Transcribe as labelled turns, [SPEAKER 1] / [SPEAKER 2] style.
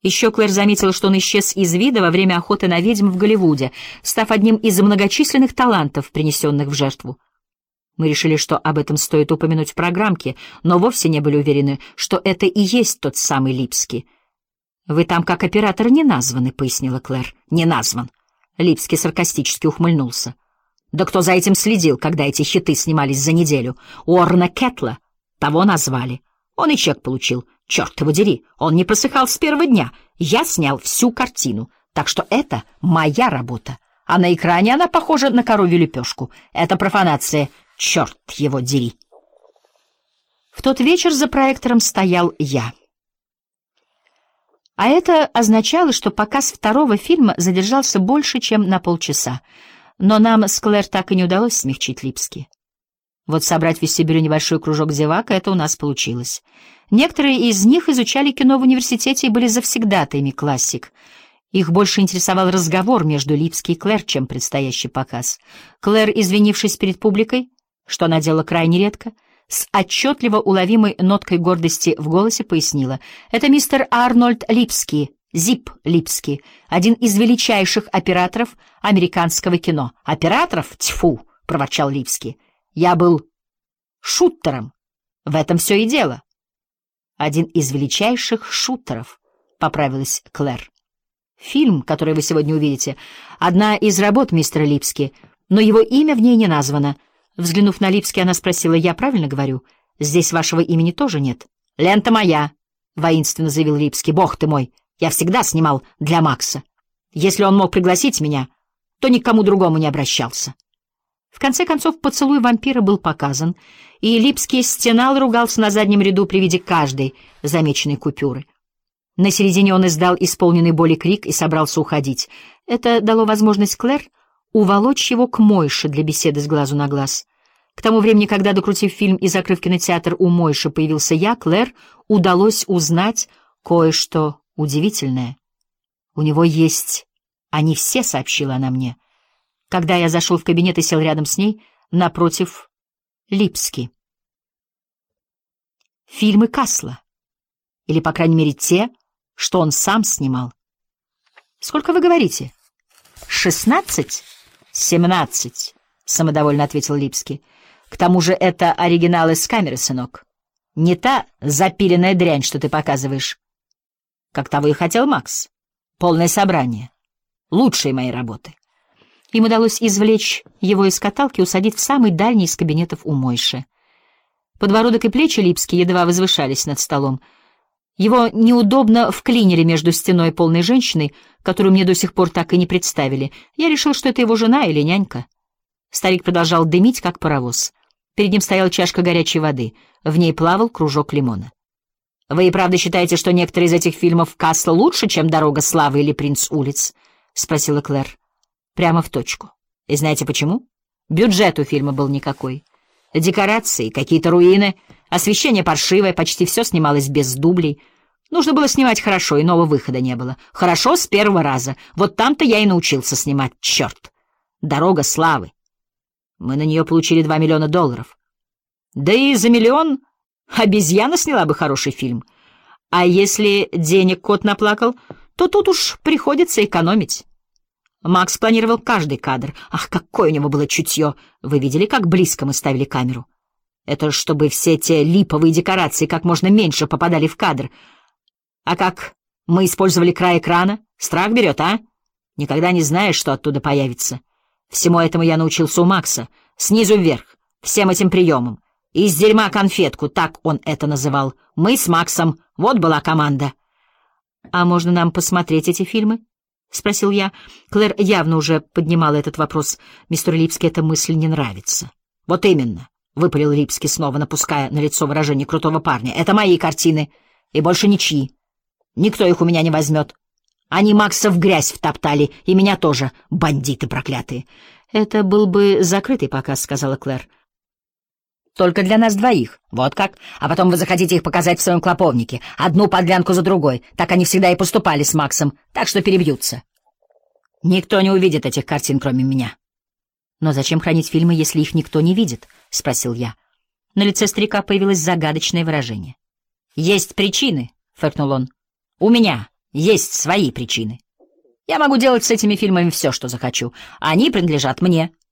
[SPEAKER 1] Еще Клэр заметила, что он исчез из вида во время охоты на ведьм в Голливуде, став одним из многочисленных талантов, принесенных в жертву. Мы решили, что об этом стоит упомянуть в программке, но вовсе не были уверены, что это и есть тот самый Липский. «Вы там как оператор не названы», — пояснила Клэр. «Не назван». Липский саркастически ухмыльнулся. «Да кто за этим следил, когда эти хиты снимались за неделю? Уоррена Кэтла. Того назвали. Он и чек получил. Черт его дери, он не просыхал с первого дня. Я снял всю картину, так что это моя работа. А на экране она похожа на коровью лепешку. Это профанация. Черт его дери». В тот вечер за проектором стоял я. А это означало, что показ второго фильма задержался больше, чем на полчаса. Но нам с Клэр так и не удалось смягчить Липски. Вот собрать в вестибюле небольшой кружок зевак — это у нас получилось. Некоторые из них изучали кино в университете и были завсегдатаями классик. Их больше интересовал разговор между Липски и Клэр, чем предстоящий показ. Клэр, извинившись перед публикой, что она делала крайне редко, с отчетливо уловимой ноткой гордости в голосе пояснила: «Это мистер Арнольд Липский, Зип Липский, один из величайших операторов американского кино». «Операторов? Тьфу!» — проворчал Липский. «Я был шутером. В этом все и дело». «Один из величайших шутеров», — поправилась Клэр. «Фильм, который вы сегодня увидите, одна из работ мистера Липски, но его имя в ней не названо». Взглянув на Липски, она спросила: «Я правильно говорю? Здесь вашего имени тоже нет?» «Лента моя», — воинственно заявил Липски. «Бог ты мой, я всегда снимал для Макса. Если он мог пригласить меня, то ни к кому другому не обращался». В конце концов, поцелуй вампира был показан, и Липский стенал и ругался на заднем ряду при виде каждой замеченной купюры. На середине он издал исполненный боли крик и собрался уходить. Это дало возможность Клэр уволочь его к Мойше для беседы с глазу на глаз. К тому времени, когда, докрутив фильм и закрыв кинотеатр, у Мойши появился я, Клэр удалось узнать кое-что удивительное. «У него есть... Они все», — сообщила она мне. Когда я зашел в кабинет и сел рядом с ней, напротив Липски. Фильмы Касла. Или, по крайней мере, те, что он сам снимал. «Сколько вы говорите?» 16? 17, самодовольно ответил Липский. К тому же это оригинал из камеры, сынок. Не та запиленная дрянь, что ты показываешь. Как того и хотел Макс. Полное собрание. Лучшие мои работы. Им удалось извлечь его из каталки и усадить в самый дальний из кабинетов у Мойши. Подбородок и плечи Липски едва возвышались над столом. Его неудобно вклинили между стеной полной женщиной, которую мне до сих пор так и не представили. Я решил, что это его жена или нянька. Старик продолжал дымить, как паровоз. Перед ним стояла чашка горячей воды. В ней плавал кружок лимона. «Вы и правда считаете, что некоторые из этих фильмов Касла лучше, чем «Дорога славы» или «Принц улиц»?» — спросила Клэр. Прямо в точку. И знаете почему? Бюджет у фильма был никакой. Декорации, какие-то руины, освещение паршивое, почти все снималось без дублей. Нужно было снимать хорошо, иного выхода не было. Хорошо с первого раза. Вот там-то я и научился снимать, черт. «Дорога славы». Мы на нее получили $2 миллиона. Да и за $1 миллион обезьяна сняла бы хороший фильм. А если денег кот наплакал, то тут уж приходится экономить. Макс планировал каждый кадр. Ах, какое у него было чутье! Вы видели, как близко мы ставили камеру? Это чтобы все те липовые декорации как можно меньше попадали в кадр. А как мы использовали край экрана? Страх берет, а? Никогда не знаешь, что оттуда появится. Всему этому я научился у Макса. Снизу вверх, всем этим приемам. Из дерьма конфетку, так он это называл. Мы с Максом, вот была команда. А можно нам посмотреть эти фильмы? — спросил я. Клэр явно уже поднимала этот вопрос. Мистеру Липски эта мысль не нравится. — Вот именно, — выпалил Липский, снова напуская на лицо выражение крутого парня. — Это мои картины, и больше ничьи. Никто их у меня не возьмет. Они Макса в грязь втоптали, и меня тоже, бандиты проклятые. — Это был бы закрытый показ, — сказала Клэр. — Только для нас двоих. Вот как. А потом вы захотите их показать в своем клоповнике. Одну подлянку за другой. Так они всегда и поступали с Максом. Так что перебьются. Никто не увидит этих картин, кроме меня. — Но зачем хранить фильмы, если их никто не видит? — спросил я. На лице старика появилось загадочное выражение. — Есть причины, — фыркнул он. — У меня Есть свои причины. Я могу делать с этими фильмами все, что захочу. Они принадлежат мне.